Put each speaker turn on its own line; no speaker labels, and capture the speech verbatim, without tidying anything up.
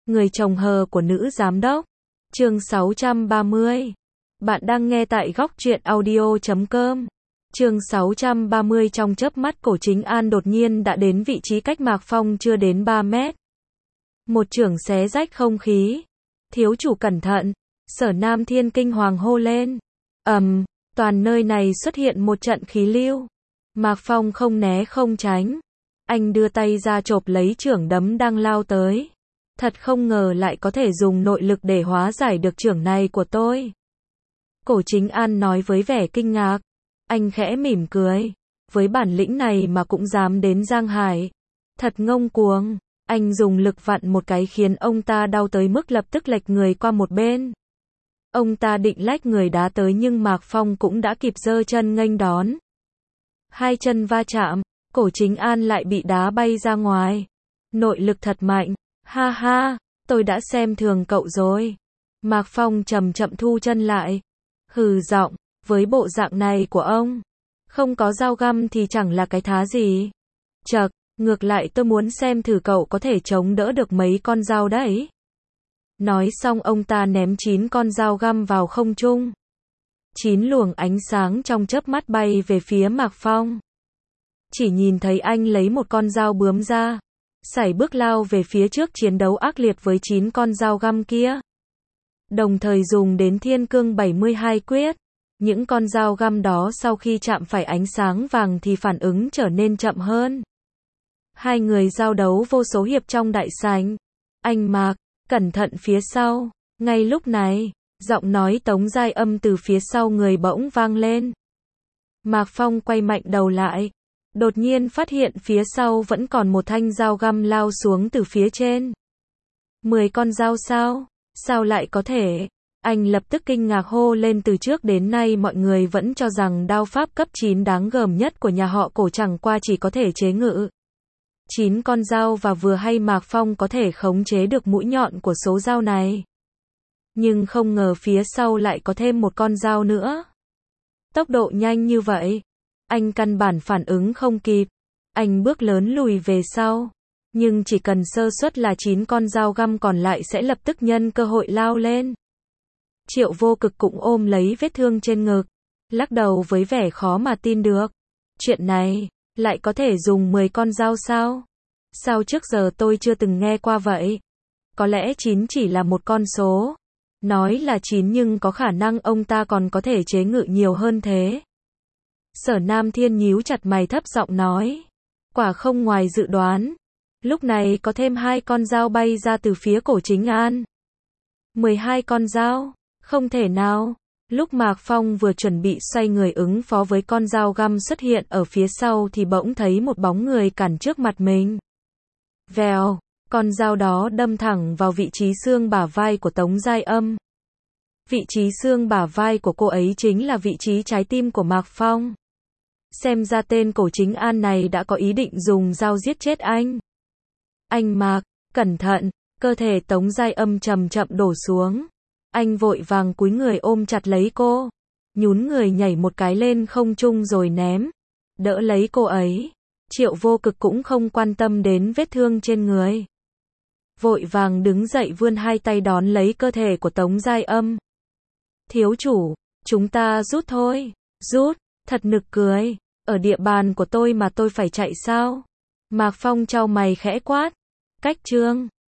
Người chồng hờ của nữ giám đốc. Chương sáu trăm ba mươi. Bạn đang nghe tại góc truyện audio chấm com. Chương sáu trăm ba mươi. Trong chớp mắt Cổ Chính An đột nhiên đã đến vị trí cách Mạc Phong chưa đến ba mét. Một chưởng xé rách không khí. Thiếu chủ cẩn thận. Sở Nam Thiên kinh hoàng hô lên. Ầm, um, toàn nơi này xuất hiện một trận khí lưu. Mạc Phong không né không tránh. Anh đưa tay ra chộp lấy chưởng đấm đang lao tới. Thật không ngờ lại có thể dùng nội lực để hóa giải được chưởng này của tôi. Cổ Chính An nói với vẻ kinh ngạc. Anh khẽ mỉm cười. Với bản lĩnh này mà cũng dám đến Giang Hải. Thật ngông cuồng. Anh dùng lực vặn một cái khiến ông ta đau tới mức lập tức lệch người qua một bên. Ông ta định lách người đá tới nhưng Mạc Phong cũng đã kịp giơ chân nghênh đón. Hai chân va chạm, Cổ Chính An lại bị đá bay ra ngoài. Nội lực thật mạnh. Ha ha, tôi đã xem thường cậu rồi. Mạc Phong chậm chậm thu chân lại. Hừ giọng, với bộ dạng này của ông, không có dao găm thì chẳng là cái thá gì. Chậc, ngược lại tôi muốn xem thử cậu có thể chống đỡ được mấy con dao đấy. Nói xong ông ta ném chín con dao găm vào không trung. Chín luồng ánh sáng trong chớp mắt bay về phía Mạc Phong. Chỉ nhìn thấy anh lấy một con dao bướm ra, sải bước lao về phía trước chiến đấu ác liệt với chín con dao găm kia. Đồng thời dùng đến Thiên Cương bảy mươi hai quyết. Những con dao găm đó sau khi chạm phải ánh sáng vàng thì phản ứng trở nên chậm hơn. Hai người giao đấu vô số hiệp trong đại sảnh. Anh Mạc, cẩn thận phía sau. Ngay lúc này, giọng nói Tống Giai Âm từ phía sau người bỗng vang lên. Mạc Phong quay mạnh đầu lại. Đột nhiên phát hiện phía sau vẫn còn một thanh dao găm lao xuống từ phía trên. Mười con dao sao? Sao lại có thể? Anh lập tức kinh ngạc hô lên, từ trước đến nay mọi người vẫn cho rằng đao pháp cấp chín đáng gờm nhất của nhà họ Cổ chẳng qua chỉ có thể chế ngự chín con dao và vừa hay Mạc Phong có thể khống chế được mũi nhọn của số dao này. Nhưng không ngờ phía sau lại có thêm một con dao nữa. Tốc độ nhanh như vậy, anh căn bản phản ứng không kịp. Anh bước lớn lùi về sau. Nhưng chỉ cần sơ suất là chín con dao găm còn lại sẽ lập tức nhân cơ hội lao lên. Triệu Vô Cực cũng ôm lấy vết thương trên ngực, lắc đầu với vẻ khó mà tin được. Chuyện này, lại có thể dùng mười con dao sao? Sao trước giờ tôi chưa từng nghe qua vậy? Có lẽ chín chỉ là một con số. Nói là chín nhưng có khả năng ông ta còn có thể chế ngự nhiều hơn thế. Sở Nam Thiên nhíu chặt mày thấp giọng nói. Quả không ngoài dự đoán. Lúc này có thêm hai con dao bay ra từ phía Cổ Chính An. mười hai con dao? Không thể nào. Lúc Mạc Phong vừa chuẩn bị xoay người ứng phó với con dao găm xuất hiện ở phía sau thì bỗng thấy một bóng người cản trước mặt mình. Vèo, con dao đó đâm thẳng vào vị trí xương bả vai của Tống Giai Âm. Vị trí xương bả vai của cô ấy chính là vị trí trái tim của Mạc Phong. Xem ra tên Cổ Chính An này đã có ý định dùng dao giết chết anh. Anh Mạc, cẩn thận, cơ thể Tống Giai Âm chậm chậm đổ xuống. Anh vội vàng cúi người ôm chặt lấy cô, nhún người nhảy một cái lên không trung rồi ném, đỡ lấy cô ấy. Triệu Vô Cực cũng không quan tâm đến vết thương trên người. Vội vàng đứng dậy vươn hai tay đón lấy cơ thể của Tống Giai Âm. Thiếu chủ, chúng ta rút thôi. Rút, thật nực cười. Ở địa bàn của tôi mà tôi phải chạy sao? Mạc Phong chau mày khẽ quát. Cách chương.